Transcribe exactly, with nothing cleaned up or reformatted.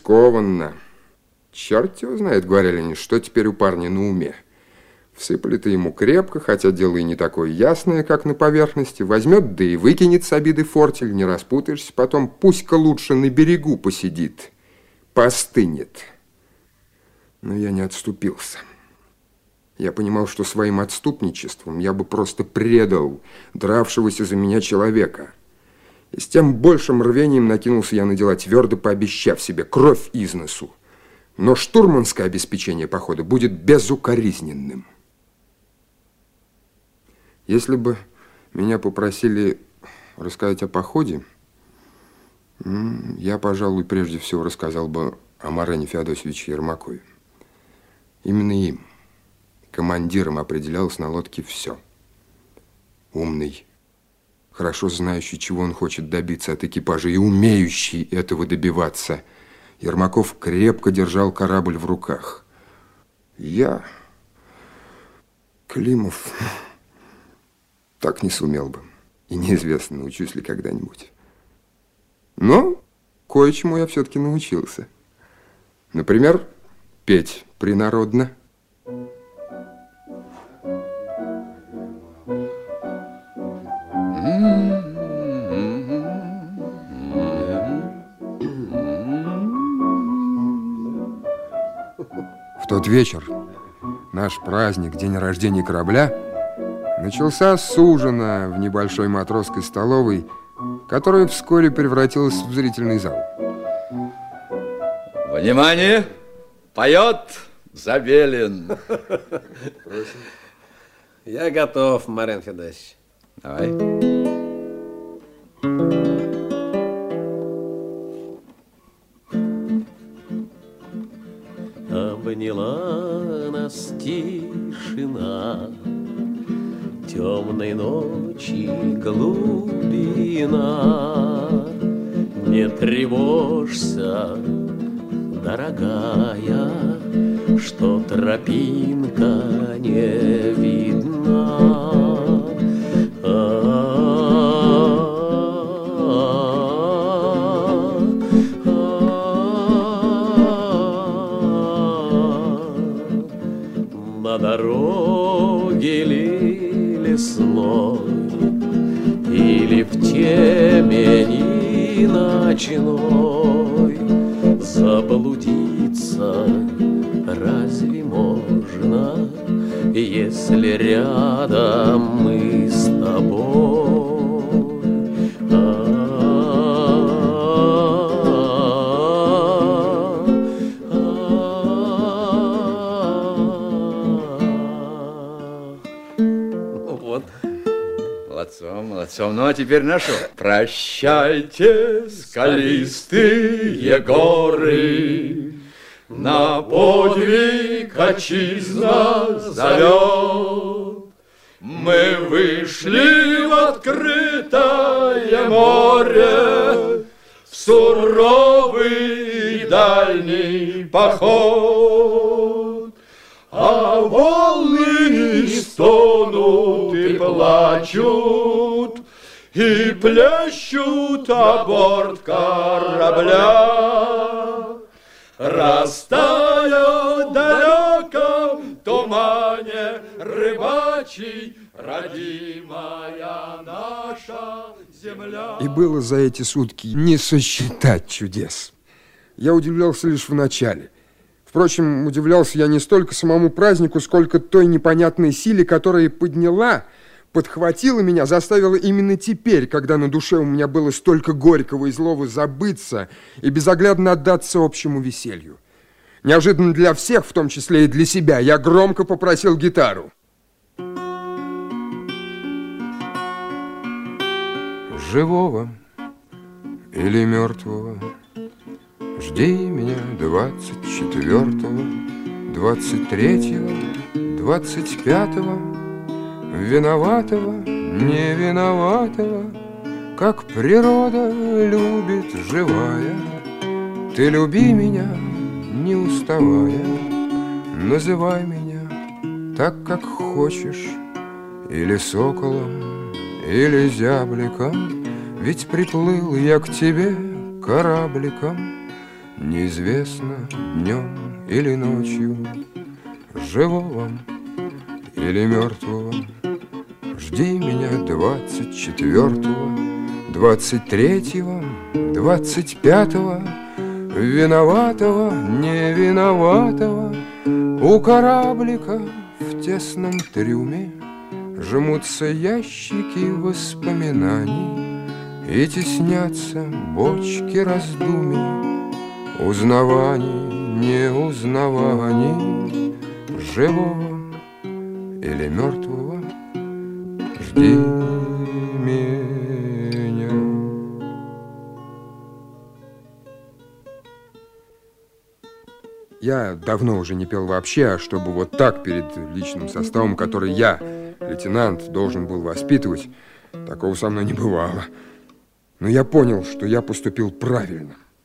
рискованно. Черт его знает, говорили они, что теперь у парня на уме. Всыпали-то ему крепко, хотя дело и не такое ясное, как на поверхности. Возьмет, да и выкинет с обиды фортель, не распутаешься потом. Пусть-ка лучше на берегу посидит, постынет. Но я не отступился. Я понимал, что своим отступничеством я бы просто предал дравшегося за меня человека. И с тем большим рвением накинулся я на дела, твердо пообещав себе кровь из носу. Но штурманское обеспечение похода будет безукоризненным. Если бы меня попросили рассказать о походе, я, пожалуй, прежде всего рассказал бы о Марене Феодосьевиче Ермакове. Именно им, командиром, определялось на лодке все. Умный, хорошо знающий, чего он хочет добиться от экипажа, и умеющий этого добиваться. Ермаков крепко держал корабль в руках. Я, Климов, так не сумел бы. И неизвестно, научусь ли когда-нибудь. Но кое-чему я все-таки научился. Например, петь принародно. В тот вечер наш праздник, день рождения корабля, начался с ужина в небольшой матросской столовой, которая вскоре превратилась в зрительный зал. Внимание! Поет Забелин. Я готов, Марен Федосьевич. Давай. Обняла нас тишина, темной ночи глубина. Не тревожься, дорогая, что тропинка не видна. На дороге ли лесной или в темени ночной заблудиться разве можно, если рядом мы с тобой? Молодцом. Ну, а теперь нашу. Прощайте, скалистые горы, на подвиг отчизна зовет. Мы вышли в открытое море, в суровый дальний поход. А волны стонут и плачут, и плещут о борт корабля. Растаял в далеком тумане рыбачий родимая наша земля. И было за эти сутки не сосчитать чудес. Я удивлялся лишь в начале. Впрочем, удивлялся я не столько самому празднику, сколько той непонятной силе, которая подняла, подхватила меня, заставила именно теперь, когда на душе у меня было столько горького и злого, забыться и безоглядно отдаться общему веселью. Неожиданно для всех, в том числе и для себя, я громко попросил гитару. Живого или мертвого, жди меня двадцать четвёртого, двадцать третьего, двадцать пятого, виноватого, не виноватого, как природа любит живая. Ты люби меня, не уставая, называй меня так, как хочешь, или соколом, или зябликом, ведь приплыл я к тебе корабликом. неизвестно, днем или ночью, живого или мертвого. Жди меня двадцать четвертого, двадцать третьего, двадцать пятого, виноватого, не виноватого. У кораблика в тесном трюме жмутся ящики воспоминаний и теснятся бочки раздумий, узнаваний, неузнаваний, живого или мертвого. Жди меня. Я давно уже не пел вообще, а чтобы вот так перед личным составом, который я, лейтенант, должен был воспитывать, такого со мной не бывало. Но я понял, что я поступил правильно.